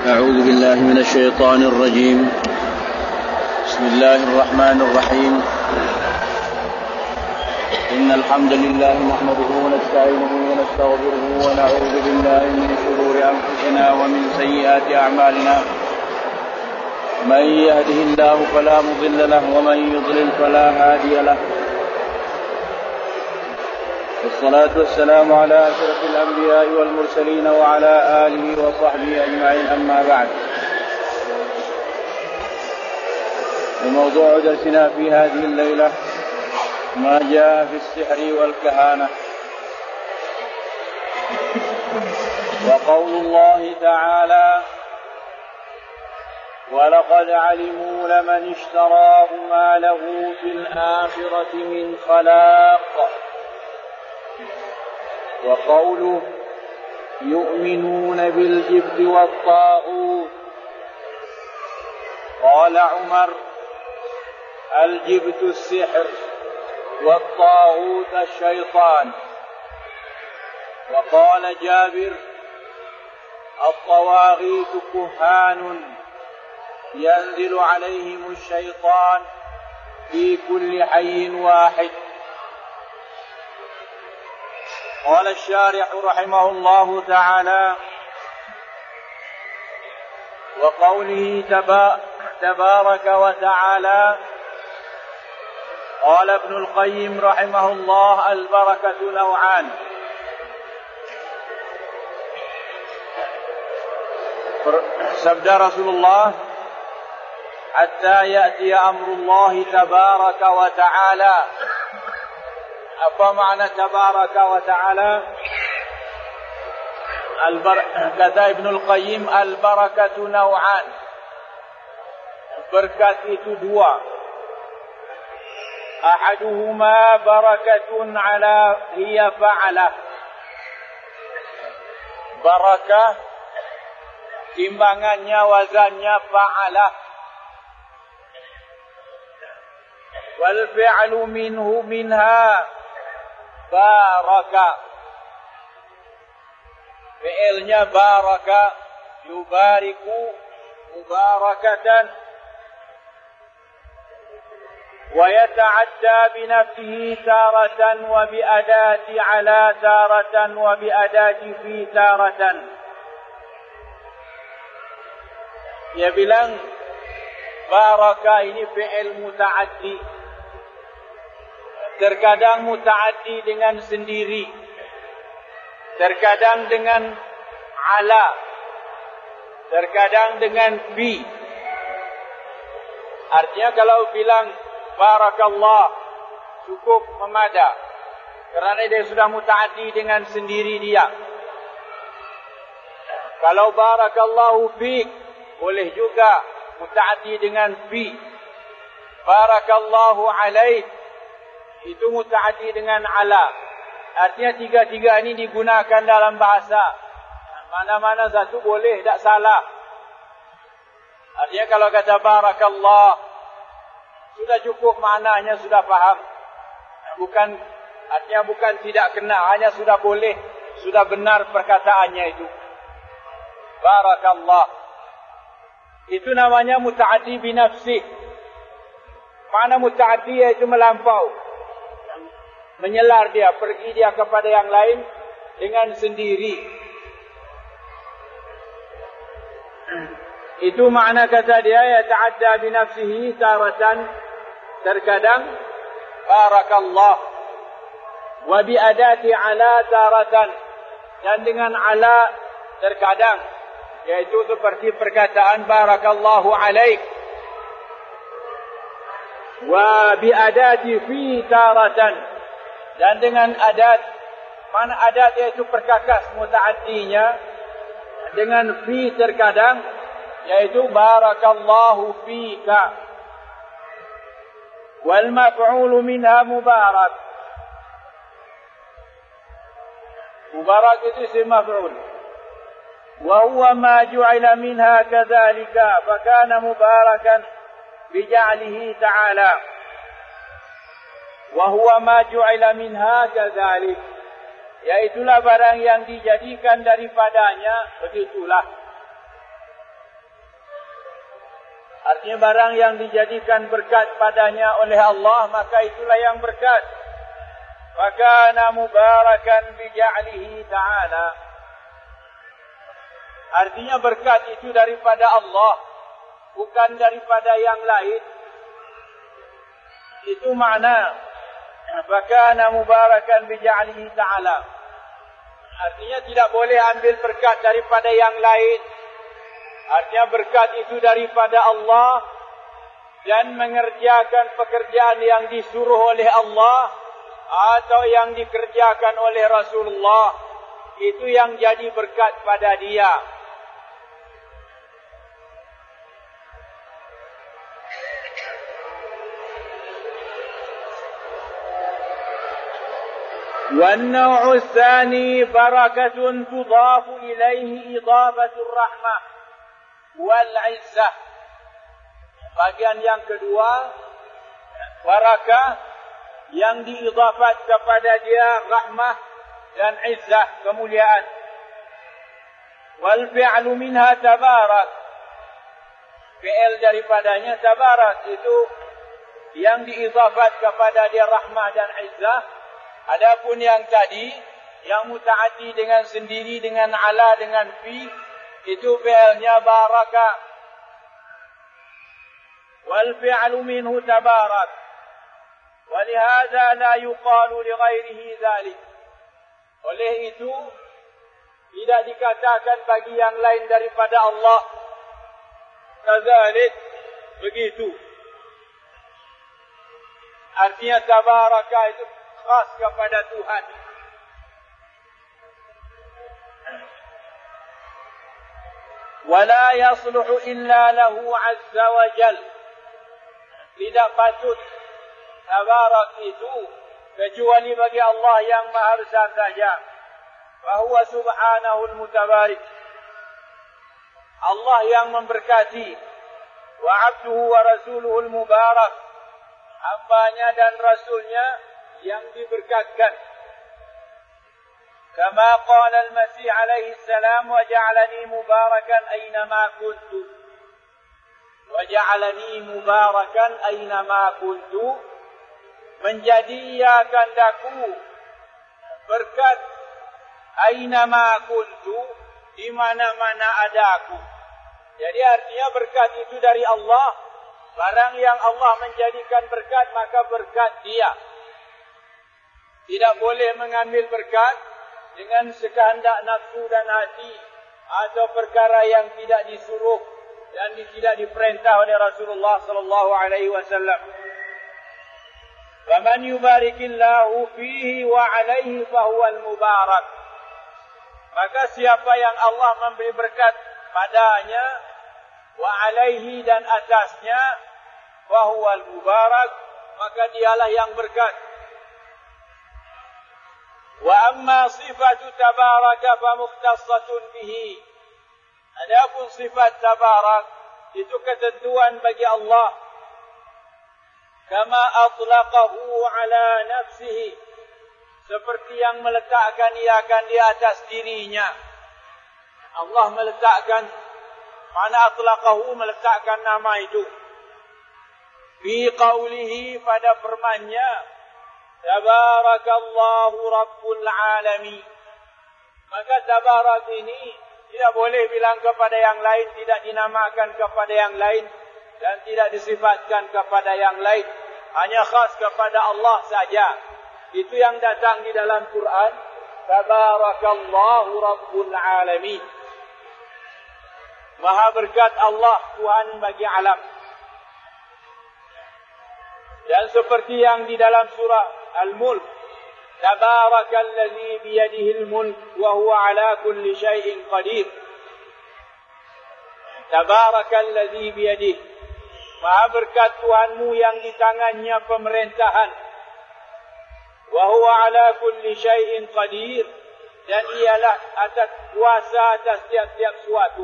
أعوذ بالله من الشيطان الرجيم. بسم الله الرحمن الرحيم. إن الحمد لله نحمده ونستعينه ونستغفره ونعوذ بالله من شرور أنفسنا ومن سيئات أعمالنا. من يهده الله فلا مضل له ومن يضلل فلا هادي له. والصلاة والسلام على أشرف الأنبياء والمرسلين وعلى آله وصحبه أجمعين، أما بعد. وموضوع درسنا في هذه الليلة ما جاء في السحر والكهانة. وقول الله تعالى: ولقد علموا لمن اشتراه ما له في الآخرة من خلاق. وقوله: يؤمنون بالجبت والطاغوت. قال عمر: الجبت السحر والطاغوت الشيطان. وقال جابر: الطواغيت كهان ينزل عليهم الشيطان في كل حي واحد. قال الشارح رحمه الله تعالى: وقوله تبارك وتعالى. قال ابن القيم رحمه الله: البركة نوعان. sabda Rasulullah, hatta ya'ti amrullah tabaraka wa ta'ala. Apa makna tabaraka wa ta'ala? Kata Ibnul Qayyim, al-barakatu naw'an. Berkat itu dua. Ahaduhuma barakatun ala hiya fa'alah. Barakah timbangannya, wazannya fa'alah. Wal fi'lu minha baraka. Fi'ilnya baraka, yubariku, mubarakatan. Wa yata'adda binafsihi taratan wa biadati ala taratan wa biadati fi taratan. Dia bilang baraka ini fi'il muta'addi. Terkadang muta'addi dengan sendiri, terkadang dengan ala, terkadang dengan fi. Artinya kalau bilang barakallah cukup memada, kerana dia sudah muta'addi dengan sendiri dia. Kalau barakallahu fiik, boleh juga muta'addi dengan fi. Barakallahu alaik, itu muta'addi dengan ala. Artinya tiga-tiga ini digunakan dalam bahasa. Mana-mana satu boleh, tak salah. Artinya kalau kata barakallah, sudah cukup maknanya, sudah faham. Artinya bukan tidak kena, hanya sudah boleh, sudah benar perkataannya itu. Barakallah. Itu namanya muta'addi binafsih. Mana muta'addi iaitu melampau. Menyelar dia, pergi dia kepada yang lain dengan sendiri. Itu makna kata dia, ya ta'adda binafsihi taratan, terkadang barakallah. Wa biadati ala taratan, dan dengan ala terkadang, yaitu seperti perkataan barakallahu alaik. Wa biadati fi taratan, dan dengan adat. Mana adat iaitu perkakas muta'addinya, dengan fi terkadang, yaitu barakallahu fika. Wal maf'ulu minha mubarak. Mubarak itu isim maf'ul. Wa huwa ma ju'ila minha kadzalika, fa kana mubarakan bija'lihi ta'ala. Wahuwa ma ju'ila minha kadzalik, yaitulah barang yang dijadikan daripadanya begitulah. Artinya barang yang dijadikan berkat padanya oleh Allah, maka itulah yang berkat. Fakana mubarakan bija'lihi ta'ala. Artinya berkat itu daripada Allah, bukan daripada yang lain. Itu makna fakana mubarakan bija'lihi ta'ala. Artinya tidak boleh ambil berkat daripada yang lain. Artinya berkat itu daripada Allah dan mengerjakan pekerjaan yang disuruh oleh Allah atau yang dikerjakan oleh Rasulullah, itu yang jadi berkat pada dia. والنوع الثاني بركة تضاف إليه إضافة الرحمة والعزة. Bagian yang kedua, barakah yang diidafat kepada dia rahmah dan izzah, kemuliaan. Wal fi'lu minha tabarak. Fi'il daripadanya tabarak, itu yang diidafat kepada dia rahmah dan izzah. Adapun yang tadi, yang mutaaddi dengan sendiri, dengan ala, dengan fi, itu fi'ilnya baraka. Wal fi'lu minhu tabarak. Walihada la yuqalu li ghairihi dhalik. Oleh itu, tidak dikatakan bagi yang lain daripada Allah kadzalik, begitu. Artinya tabaraka itu khas kepada Tuhan. Wala yasluhu illa lahu azza wa jal. Tidak patut tabarak itu kecuali bagi Allah yang Maha Besar saja. Fahuwa subhanahu al-mutabarik. Allah yang memberkati. Wa abduhu wa rasuluhu al-mubarak. Hambanya dan rasulnya yang diberkatkan. Kama qala al-Masih alaihi salam, wa ja'alani mubarakan aynama kuntu. Wa ja'alani mubarakan aynama kuntu. Menjadikanku berkat aynama kuntu, di mana-mana ada aku. Jadi artinya berkat itu dari Allah. Barang yang Allah menjadikan berkat, maka berkat dia. Tidak boleh mengambil berkat dengan sekehendak nafsu dan hati, atau perkara yang tidak disuruh dan tidak diperintah oleh Rasulullah sallallahu alaihi wasallam. Faman yubarikillahu fihi wa alaihi fahuwal mubarak. Maka siapa yang Allah memberi berkat padanya, wa alaihi dan atasnya, fahuwal mubarak, maka dialah yang berkat. Wa amma sifatu tabaraka fa mukhtassatun bihi. Adapun sifat tabarak itu ketentuan bagi Allah. Kama atlaqahu ala nafsihi, seperti yang meletakkan ia akan di atas dirinya. Allah meletakkan, mana atlaqahu, meletakkan nama itu. Fi qawlihi, pada firman-Nya, Tabarakallahu Rabbul Alamin. Maka tabarak ini tidak boleh bilang kepada yang lain, tidak dinamakan kepada yang lain, dan tidak disifatkan kepada yang lain. Hanya khas kepada Allah saja. Itu yang datang di dalam Quran. Tabarakallahu Rabbul Alamin. Maha berkat Allah, Tuhan bagi alam. Dan seperti yang di dalam surah Al-Mulk, Tabarakalladzi biyadihil mulk wa huwa ala kulli syai'in qadir. Tabarakalladzi biyadihi, Maha berkat Tuhanmu yang di tangannya pemerintahan. Wa huwa ala kulli syai'in qadir, dan ialah atas kuasa atas tiap-tiap suatu.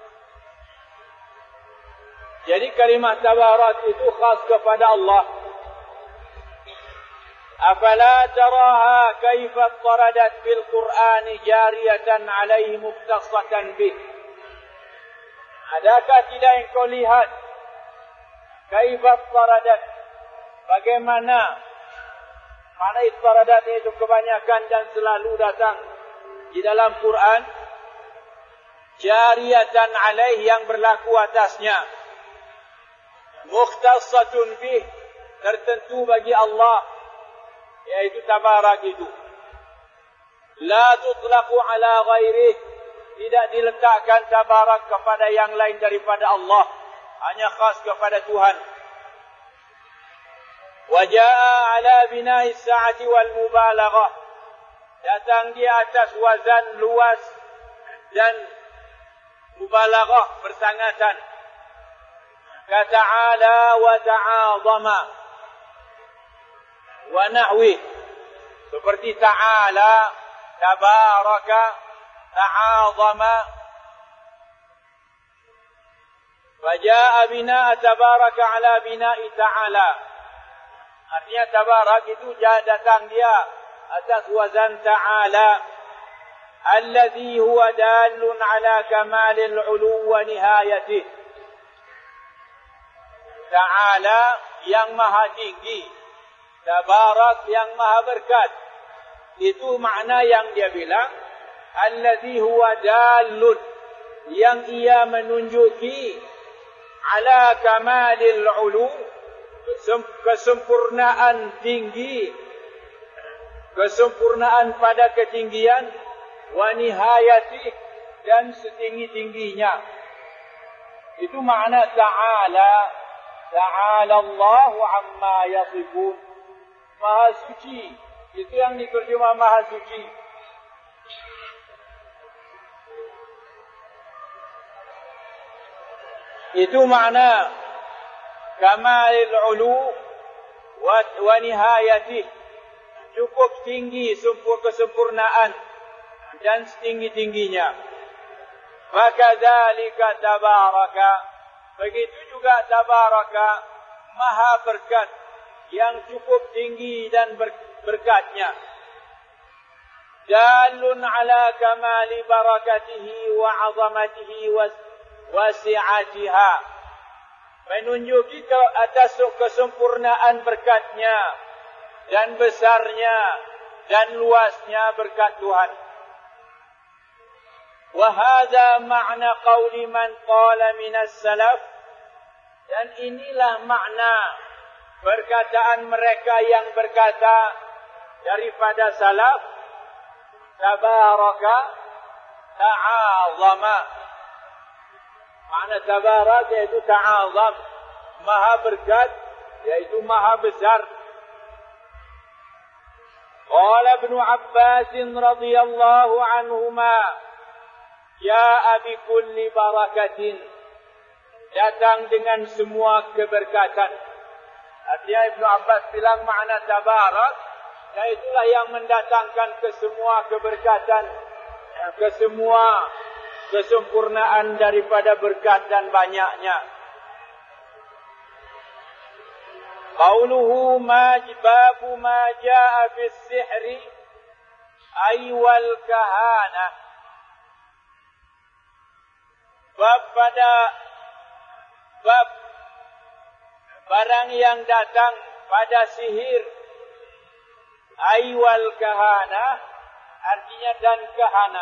Jadi kalimat tabarak itu khas kepada Allah. Afala taraha kaifa taradat fil Qur'ani jariyatan alaihi muktasatan bih. Adakah tidak engkau lihat Kaifa iftaradat? Bagaimana? Mana iftaradat itu kebanyakan dan selalu datang di dalam Quran. Jariyatan alaih, yang berlaku atasnya. Mukhtassatun bih, tertentu bagi Allah, yaitu tabarak itu. La tutlaqu ala ghairih, tidak diletakkan tabarak kepada yang lain daripada Allah, hanya khas kepada Tuhan. Wa jaa ala bina'i sa'ati wal mubalaghah, datang di atas wazan luas dan mubalaghah, bersangatan. Kata'ala wa ta'azama wa nahwi, seperti ta'ala, tabaraka, ta'azama. Faja'a bina'a tabaraka ala bina'i ta'ala. Artinya tabarak itu datang dia atas wazan ta'ala, alladhi huwa dalun ala kamalil ulu wa nihayatih. Ta'ala yang maha tinggi, tabarak yang maha berkat. Itu makna yang dia bilang, alladhi huwa dalun, yang ia menunjuki ala kamalil ulu, kesempurnaan tinggi, kesempurnaan pada ketinggian, wa nihayati, dan setinggi-tingginya. Itu makna ta'ala. Ta'ala Allahu amma yasifun, maha suci. Itu yang diterjemah maha suci. Itu makna kamalil ulu wa nihayatih, cukup tinggi kesempurnaan dan setinggi-tingginya. Fakadzalika tabaraka, begitu juga tabaraka, maha berkat, yang cukup tinggi dan berkatnya. Dalun ala kamali barakatihi wa azamatihi wa si'atiha, menunjuki ke atas kesempurnaan berkatnya dan besarnya dan luasnya berkat Tuhan. Wa hadza ma'na qauli man qala minas salaf, dan inilah makna perkataan mereka yang berkata daripada salaf, tabaraka ta'azama. Makna tabarak yaitu ta'azam, maha berkat, yaitu maha besar. Qala Ibn Abbas radhiyallahu anhuma, ja'a bi kulli barakatin, datang dengan semua keberkatan. Artinya Ibn Abbas bilang makna tabarak, yaitulah yang mendatangkan kesemua keberkatan, kesemua kesempurnaan daripada berkat dan banyaknya. Qauluhu babu ma jaa fi sihri ay wal kahana. Bab barang yang datang pada sihir, ay wal kahana, artinya dan kahana.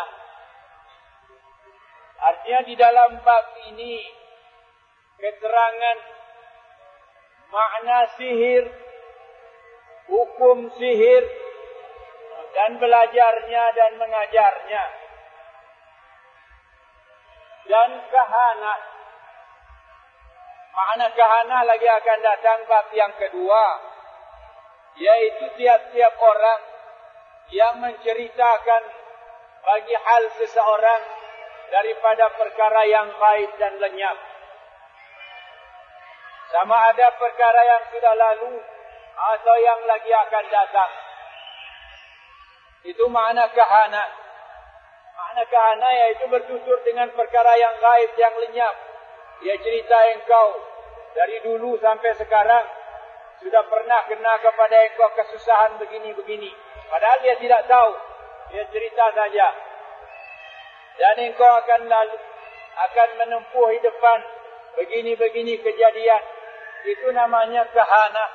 Artinya di dalam bab ini keterangan makna sihir, hukum sihir, dan belajarnya dan mengajarnya. Dan kahana, makna kahana lagi akan datang bab yang kedua, yaitu tiap-tiap orang yang menceritakan bagi hal seseorang daripada perkara yang gaib dan lenyap. Sama ada perkara yang sudah lalu atau yang lagi akan datang. Itu makna kahana. Makna kahana yaitu bertutur dengan perkara yang gaib, yang lenyap. Dia cerita engkau dari dulu sampai sekarang sudah pernah kena kepada engkau kesusahan begini-begini. Padahal dia tidak tahu. Dia cerita saja. Dan engkau akan menempuh di depan begini-begini kejadian Itu namanya kahanah.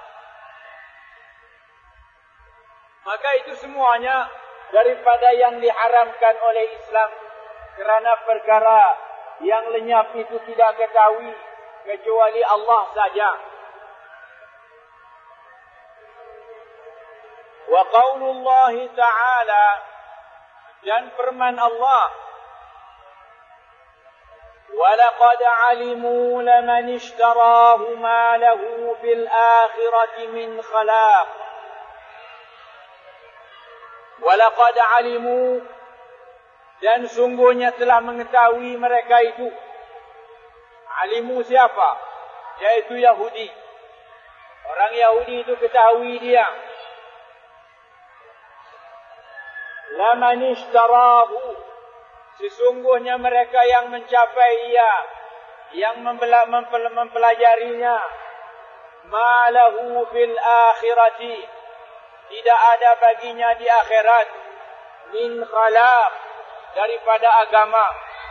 Maka itu semuanya daripada yang diharamkan oleh Islam. Kerana perkara yang lenyap itu tidak ketahui kecuali Allah saja. Wa qaulullah ta'ala, dan firman Allah, وَلَقَدْ عَلِمُوا لَمَنِ اشْتَرَاهُ مَا لَهُ فِي الْآخِرَةِ مِنْ خَلَاقٍ. وَلَقَدْ عَلِمُوا, dan sungguhnya telah mengetahui mereka itu. Alimu siapa? Yaitu Yahudi. Orang Yahudi itu ketahui dia. لَمَنِ اشْتَرَاهُ, sesungguhnya mereka yang mencapai ia, yang mempelajarinya, ma lahu fil akhirati, tidak ada baginya di akhirat, min khalaq, daripada agama.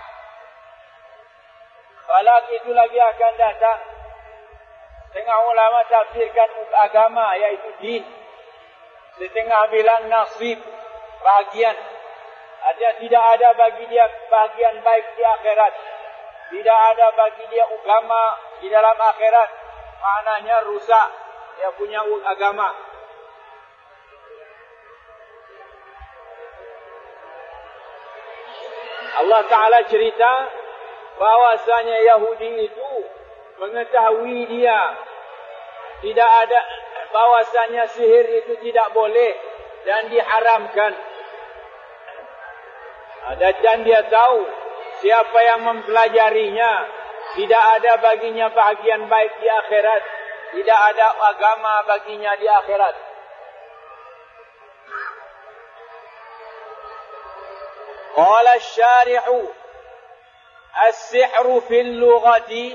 Khalaq itu lagi akan datang. Setengah ulama tafsirkan agama, iaitu din. Setengah bilang nasib, bahagian. Artinya tidak ada bagi dia bahagian baik di akhirat. Tidak ada bagi dia agama di dalam akhirat. Maknanya rusak dia punya agama. Allah Ta'ala cerita bahwasanya Yahudi itu mengetahui dia tidak ada, bahwasanya sihir itu tidak boleh dan diharamkan. Dan dia tahu siapa yang mempelajarinya tidak ada baginya bahagian baik di akhirat, tidak ada agama baginya di akhirat. Qala asy-syari'u as-sihru fil lughati.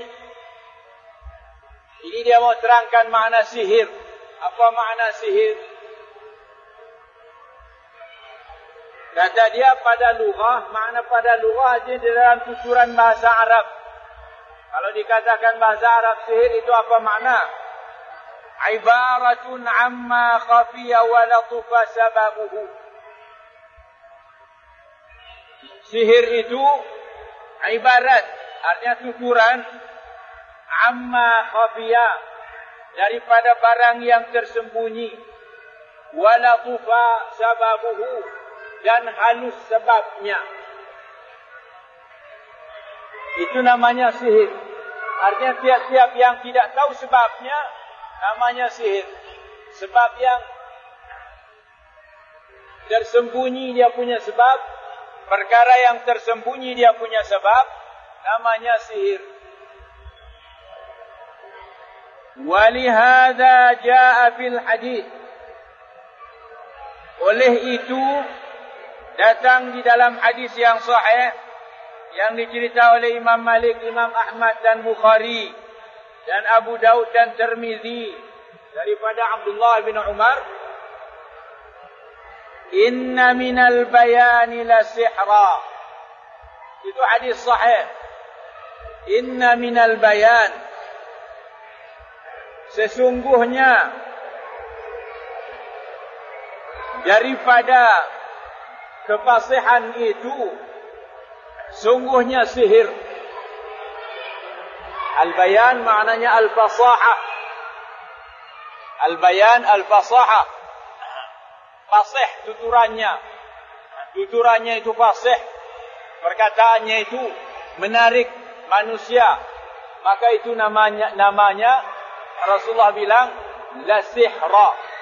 Ini dia mau terangkan makna sihir. Apa makna sihir? Kata dia pada lughah, makna pada lughah di dalam tuturan bahasa Arab. Kalau dikatakan bahasa Arab sihir itu apa makna? Ibaratun amma khafiya wa latufa sababuhu. Sihir itu ibarat, artinya tuturan, amma khafiya, daripada barang yang tersembunyi, wa latufa sababuhu, dan halus sebabnya. Itu namanya sihir. Artinya tiap-tiap yang tidak tahu sebabnya namanya sihir. Sebab yang tersembunyi dia punya sebab, perkara yang tersembunyi dia punya sebab, namanya sihir. Walihada jaa fil hadis. Oleh itu datang di dalam hadis yang sahih yang dicerita oleh Imam Malik, Imam Ahmad dan Bukhari dan Abu Daud dan Tirmizi daripada Abdullah bin Umar, inna minal bayani la sihra. Itu hadis sahih. Inna minal bayan, sesungguhnya daripada kefasihan itu, sungguhnya sihir. Al-bayan maknanya al-fasahah. Al-bayan al-fasahah. Fasih tuturannya. Tuturannya itu fasih. Perkataannya itu menarik manusia. Maka itu namanya Rasulullah bilang la sihra.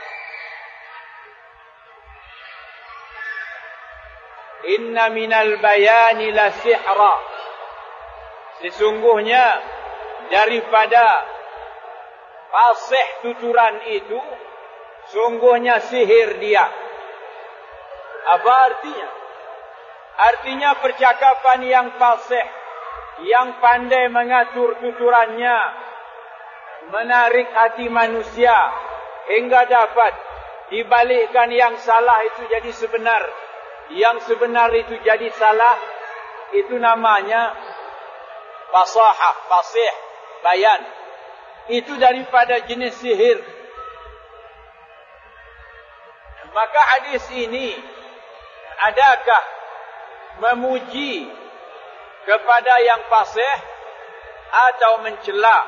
Inna minal bayani la sihra. Sesungguhnya daripada fasih tuturan itu, sungguhnya sihir dia. Apa artinya? Artinya percakapan yang fasih, yang pandai mengatur tuturannya, menarik hati manusia hingga dapat dibalikkan yang salah itu jadi sebenar, yang sebenar itu jadi salah. Itu namanya fasahah, fasih, bayan. itu daripada jenis sihir. Maka hadis ini adakah memuji kepada yang fasih atau mencela?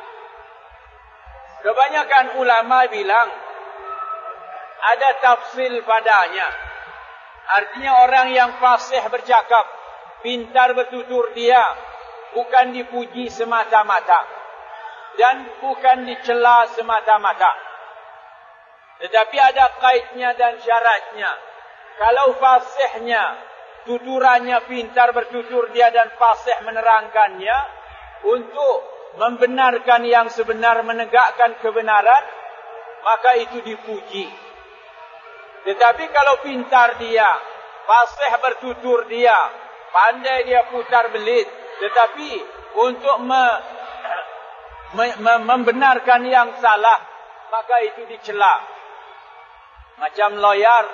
Kebanyakan ulama bilang ada tafsil padanya. Artinya orang yang fasih bercakap, pintar bertutur dia, bukan dipuji semata-mata dan bukan dicela semata-mata. Tetapi ada kaidnya dan syaratnya. Kalau fasihnya, tuturannya pintar bertutur dia dan fasih menerangkannya untuk membenarkan yang sebenar, menegakkan kebenaran, maka itu dipuji. Tetapi kalau pintar dia, fasih bertutur dia, pandai dia putar belit, tetapi untuk membenarkan yang salah, maka itu dicela. Macam lawyer,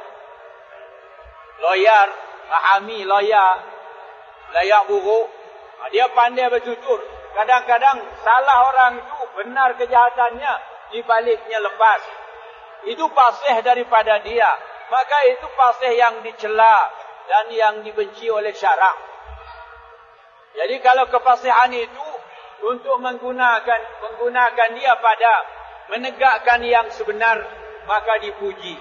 pahami lawyer buruk, dia pandai bertutur. Kadang-kadang salah orang itu, benar kejahatannya, dibaliknya lepas. Itu fasih daripada dia. Maka itu fasih yang dicela dan yang dibenci oleh syarak. Jadi kalau kefasihan itu untuk menggunakan dia pada menegakkan yang sebenar, maka dipuji.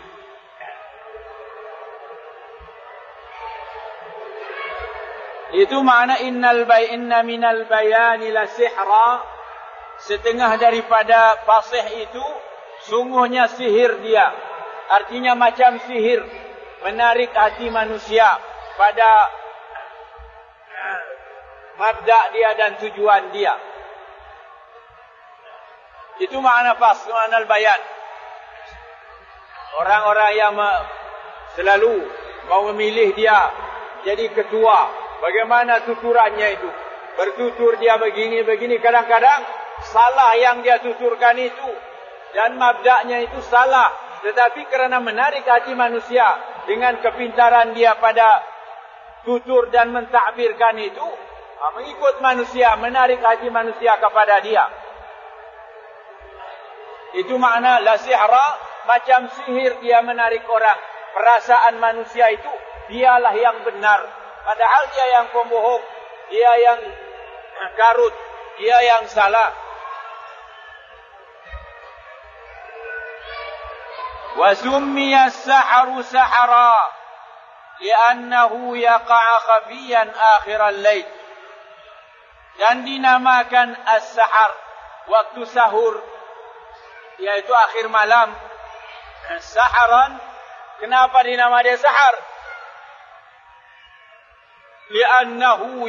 Itu makna inna minal bayani la sihra. Setengah daripada fasih itu sungguhnya sihir dia. Artinya macam sihir, menarik hati manusia pada mabda' dia dan tujuan dia. Itu makna makna bayan. Orang-orang yang selalu mau memilih dia jadi ketua, bagaimana tuturannya itu? Bertutur dia begini, kadang-kadang salah yang dia tuturkan itu dan mabda'nya itu salah, tetapi kerana menarik hati manusia dengan kepintaran dia pada tutur dan mentakbirkan itu, mengikut manusia, menarik hati manusia kepada dia. Itu makna la sihra, macam sihir dia menarik orang. Perasaan manusia itu dialah yang benar, padahal dia yang pembohong, dia yang karut, dia yang salah. Wa summiya as-sahru sahara li'annahu yaqa'a khafiyan akhir al-lail. Dan dinamakan as-sahar, waktu sahur, yaitu akhir malam. Saharan, kenapa dinama dia sahar? Li'annahu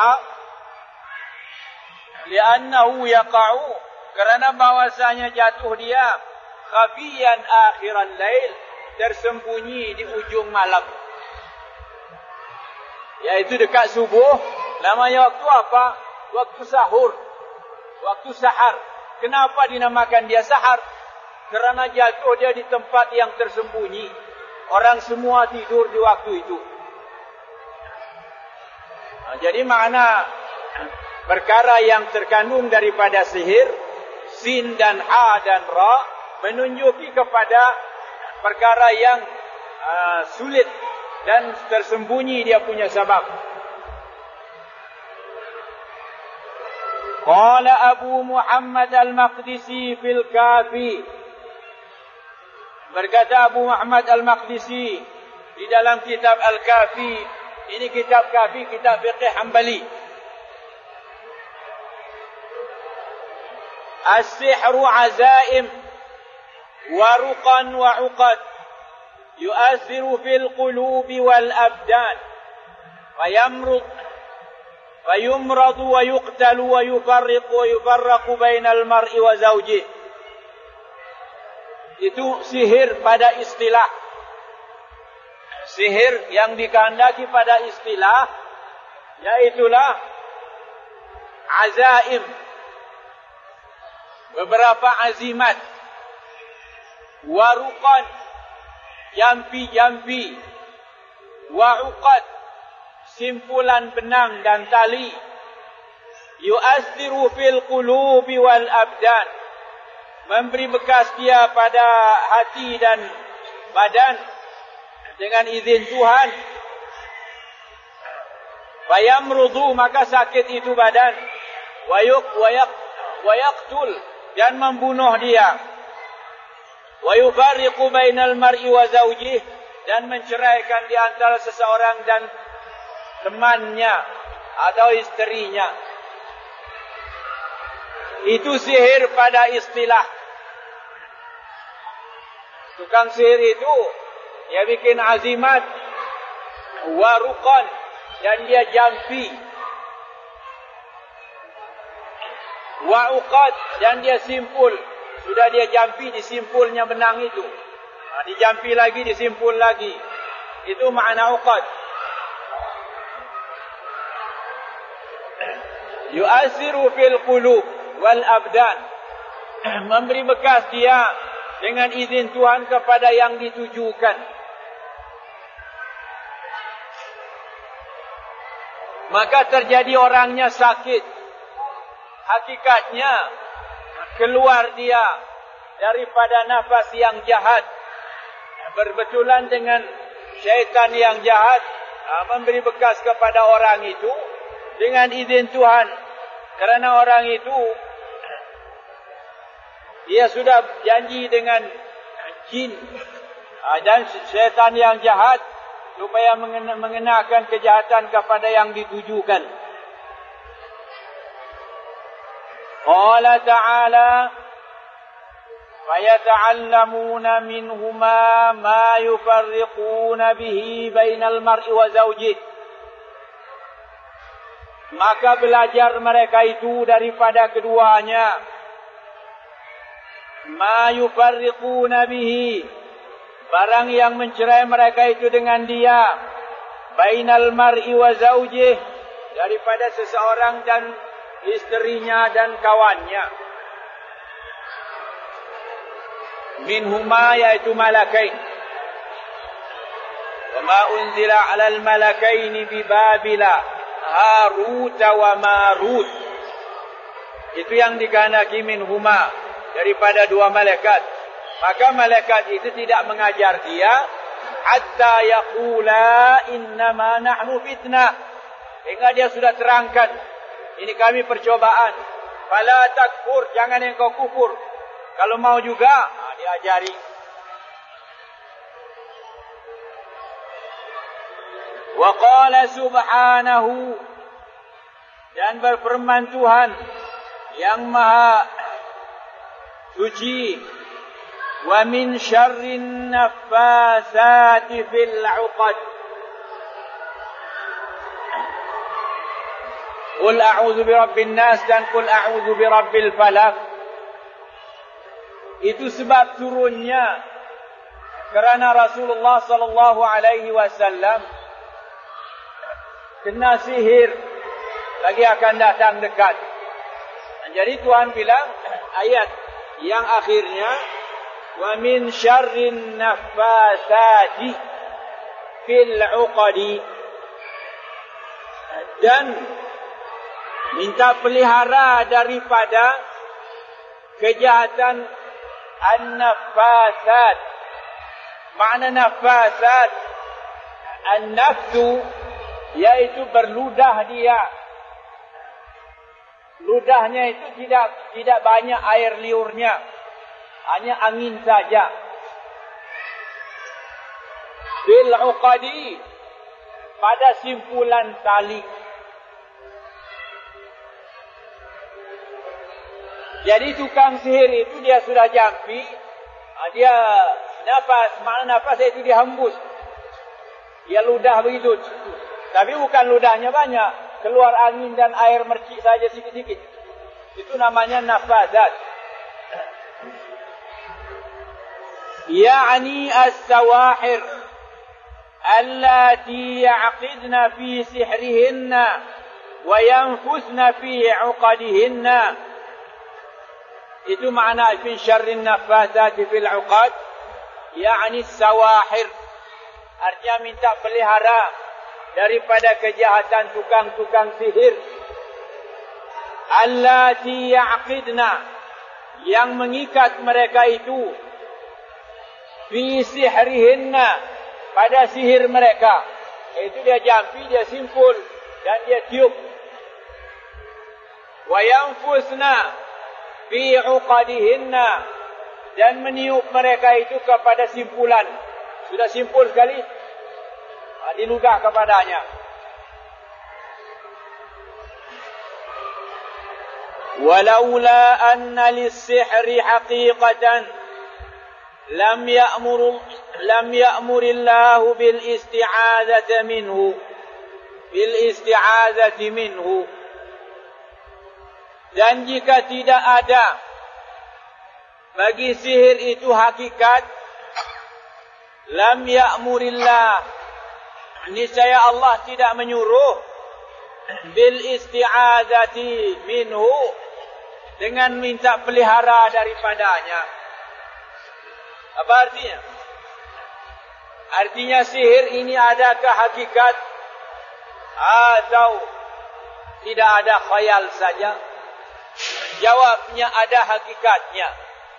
yaqa'u, kerana bahwasanya jatuh dia khafiyan akhiral lail, tersembunyi di ujung malam, yaitu dekat subuh. Namanya waktu apa? Waktu sahur, waktu sahar. Kenapa dinamakan dia sahar? Kerana jatuh dia di tempat yang tersembunyi. Orang semua tidur di waktu itu. Jadi makna perkara yang terkandung daripada sihir, sin dan ha dan ra, menunjuki kepada perkara yang sulit dan tersembunyi dia punya sebab. Qala Abu Muhammad al-Maqdisi fil Kafi. Berkata Abu Muhammad al-Maqdisi di dalam kitab Al-Kafi. Ini kitab Kafi, kitab fiqh Hanbali. As-sihru azaim wa ruqan wa uqad yu'athiru fil qulubi wal abdan wa yumradu wa yuqtalu wa yufarraqu bainal mar'i wa zawjihi. Itu sihir pada istilah. Sihir yang dikehendaki pada istilah, yaitulah azaim, beberapa azimat, waruqan, jampi-jampi, wa uqad, simpulan benang dan tali, yu'athiru fil qulubi wal abdan, memberi bekas dia pada hati dan badan dengan izin Tuhan. Fayamrudu, maka sakit itu badan. Wa yaqtul, dan membunuh dia. Wa yufarriqu bainal mar'i wa zawjih, dan menceraikan di antara seseorang dan temannya atau isterinya. Itu sihir pada istilah. Tukang sihir itu dia bikin azimat, waruqan, dan dia jampi, wa'uqad, dan dia simpul. Sudah dia jampi, disimpulnya benang itu. Dijampi lagi, disimpul lagi. Itu makna uqad. Yu'asiru fil qulub wal abdan, memberi bekas dia dengan izin Tuhan kepada yang ditujukan. Maka terjadi orangnya sakit. Hakikatnya keluar dia daripada nafas yang jahat, berbetulan dengan syaitan yang jahat, memberi bekas kepada orang itu dengan izin Tuhan. Kerana orang itu dia sudah janji dengan jin dan syaitan yang jahat supaya mengenakan kejahatan kepada yang ditujukan. Qala ta'ala, fayata'allamuna minhuma ma yufarriquna bihi bainal mar'i wa zawjih. Maka belajar mereka itu daripada keduanya. Ma yufarriquna bihi, barang yang mencerai mereka itu dengan dia. Bainal mar'i wa zawjih, daripada seseorang dan isterinya dan kawannya. Minhuma, yaitu malakain. Wa ma unzila 'alal malakaini bi Babila, Harut wa Marut. Itu yang dikehendaki minhuma, daripada dua malaikat. Maka malaikat itu tidak mengajar dia hatta yaqula innama nahnu fitnah, hingga dia sudah terangkan, ini kami percobaan. Fala takfur, jangan engkau kufur. Kalau mau juga diajari. Wa qala subhanahu, dan berfirman Tuhan yang maha suci, wa min syarrin naffasati fil 'uqad. Qul a'udzu birabbin nas dan qul a'udzu birabbil falaq. Itu sebab turunnya kerana Rasulullah sallallahu alaihi wasallam kena sihir, lagi akan datang dekat. Jadi Tuhan bilang ayat yang akhirnya wa min syarrin naffasati fil 'uqadi, dan minta pelihara daripada kejahatan an-nafasat. Makna nafasat, an-nafsu, yaitu berludah dia. Ludahnya itu tidak banyak air liurnya, hanya angin saja. Bil 'uqadi, pada simpulan tali. Jadi tukang sihir itu dia sudah jampi, dia nafas, makna nafas itu dia hembus. Dia ludah begitu. Tapi bukan ludahnya banyak, keluar angin dan air mercik saja sikit-sikit. Itu namanya nafazat. Yani as-sawahir allati ya'qidna fi sihrihinna wa yanfusna fi 'uqadihinna. Itu makna fi syarrin nafasati fil 'uqad, yani as-sawahir. Artinya minta pelihara daripada kejahatan tukang-tukang sihir. allati ya'qidna, yang mengikat mereka itu, fi sihrihinna, pada sihir mereka. Itu dia jampi, dia simpul dan dia tiup. Wa yanfusna fi 'uqadihinna, dan meniup mereka itu kepada simpulan. Sudah simpul sekali, dilugah kepadanya. Walaula anna lis-sihri haqiqatan lam ya'murillahu bil isti'adzati minhu. Dan jika tidak ada bagi sihir itu hakikat, lam ya'murillah, niscaya Allah tidak menyuruh bil isti'adzati minhu, dengan minta pelihara daripadanya. Apa artinya? Artinya sihir ini adakah hakikat atau tidak ada khayal saja? Jawabnya ada hakikatnya.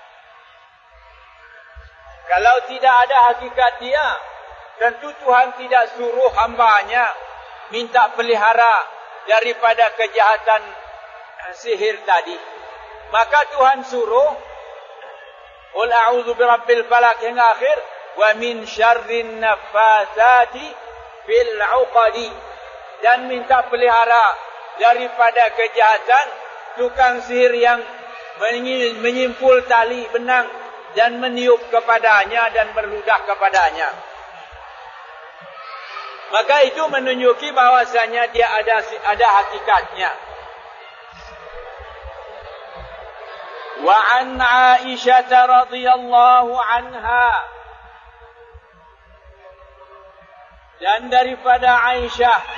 Kalau tidak ada hakikat dia, tentu Tuhan tidak suruh hambanya minta pelihara daripada kejahatan sihir tadi. Maka Tuhan suruh, qul a'udzu birabbil falaq, hingga akhir, wa min syarrin naffatsati fil 'uqadi, dan minta pelihara daripada kejahatan tukang sihir yang menyimpul tali benang dan meniup kepadanya dan berludah kepadanya. Maka itu menunjuki bahwasanya dia ada hakikatnya. Wa an Aisyah radhiyallahu anha, dan daripada Aisyah